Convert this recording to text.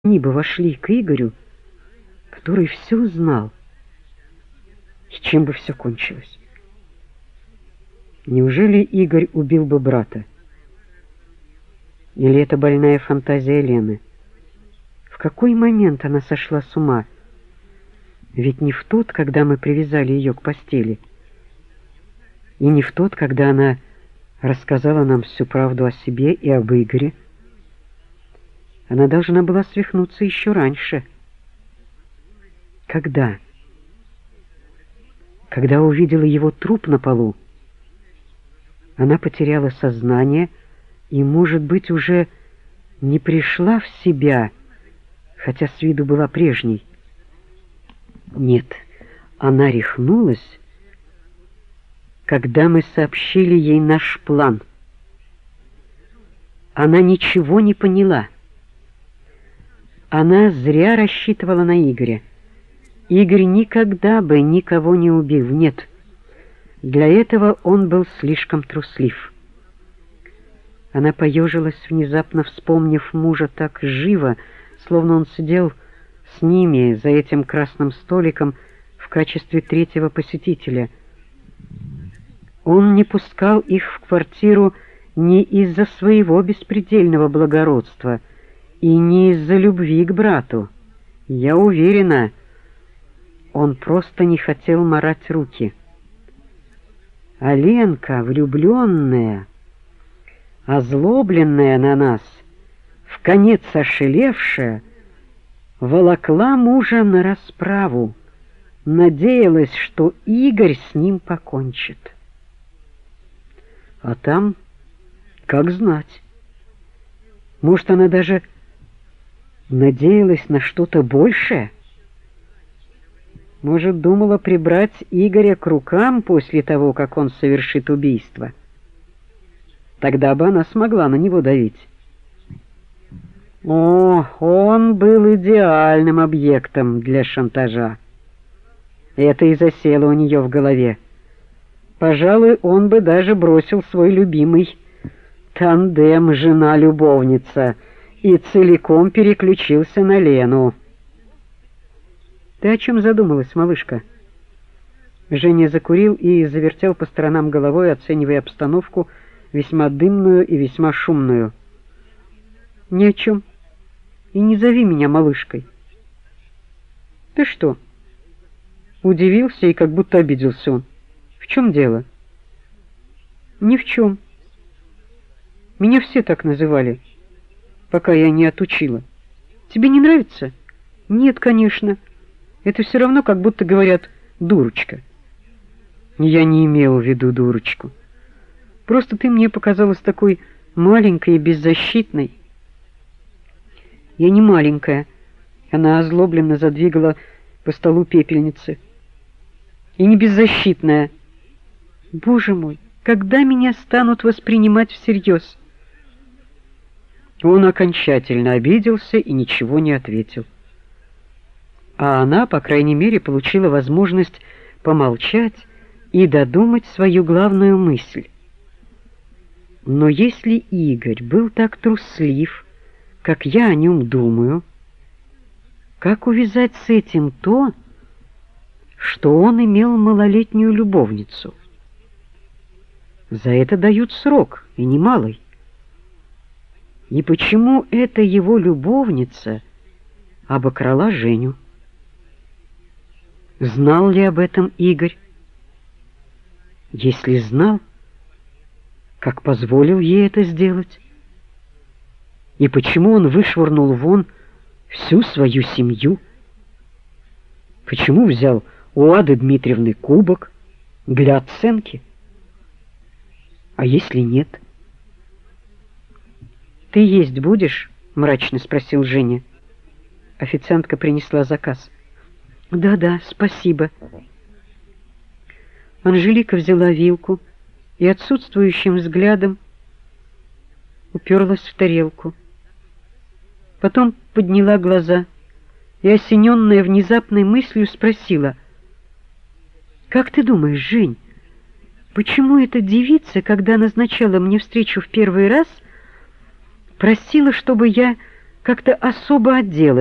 Они бы вошли к Игорю, который все знал, и чем бы все кончилось. Неужели Игорь убил бы брата? Или это больная фантазия Лены? В какой момент она сошла с ума? Ведь не в тот, когда мы привязали ее к постели, и не в тот, когда она рассказала нам всю правду о себе и об Игоре. Она должна была свихнуться еще раньше. Когда? Когда увидела его труп на полу. Она потеряла сознание и, может быть, уже не пришла в себя, хотя с виду была прежней. Нет, она рехнулась, когда мы сообщили ей наш план. Она ничего не поняла. Она зря рассчитывала на Игоря. Игорь никогда бы никого не убил, нет. Для этого он был слишком труслив. Она поежилась, внезапно вспомнив мужа так живо, словно он сидел с ними за этим красным столиком в качестве третьего посетителя. Он не пускал их в квартиру не из-за своего беспредельного благородства и не из-за любви к брату. Я уверена, он просто не хотел марать руки. А Ленка, влюбленная, озлобленная на нас, вконец ошелевшая, волокла мужа на расправу, надеялась, что Игорь с ним покончит. А там, как знать, может, она даже надеялась на что-то большее? Может, думала прибрать Игоря к рукам после того, как он совершит убийство? Тогда бы она смогла на него давить. О, он был идеальным объектом для шантажа. Это и засело у нее в голове. Пожалуй, он бы даже бросил свой любимый тандем жена-любовница и целиком переключился на Лену. Ты о чем задумалась, малышка? Женя закурил и завертел по сторонам головой, оценивая обстановку, весьма дымную и весьма шумную. Ни о чем. И не зови меня малышкой. Ты что? Удивился и как будто обиделся он. В чем дело? Ни в чем. Меня все так называли, пока я не отучила. Тебе не нравится? Нет, конечно. Это все равно, как будто говорят «дурочка». Я не имел в виду дурочку. Просто ты мне показалась такой маленькой и беззащитной. Я не маленькая. Она озлобленно задвигала по столу пепельницы. И не беззащитная. Боже мой, когда меня станут воспринимать всерьез? Он окончательно обиделся и ничего не ответил. А она, по крайней мере, получила возможность помолчать и додумать свою главную мысль. Но если Игорь был так труслив, как я о нем думаю, как увязать с этим то, что он имел малолетнюю любовницу? За это дают срок, и немалый. И почему эта его любовница обокрала Женю? Знал ли об этом Игорь? Если знал, как позволил ей это сделать? И почему он вышвырнул вон всю свою семью? Почему взял у Ады Дмитриевны кубок для оценки? А если нет? «Ты есть будешь?» — мрачно спросил Женя. Официантка принесла заказ. «Да-да, спасибо». Анжелика взяла вилку и отсутствующим взглядом уперлась в тарелку. Потом подняла глаза и, осененная внезапной мыслью, спросила: «Как ты думаешь, Жень, почему эта девица, когда назначала мне встречу в первый раз, просила, чтобы я как-то особо отделалась.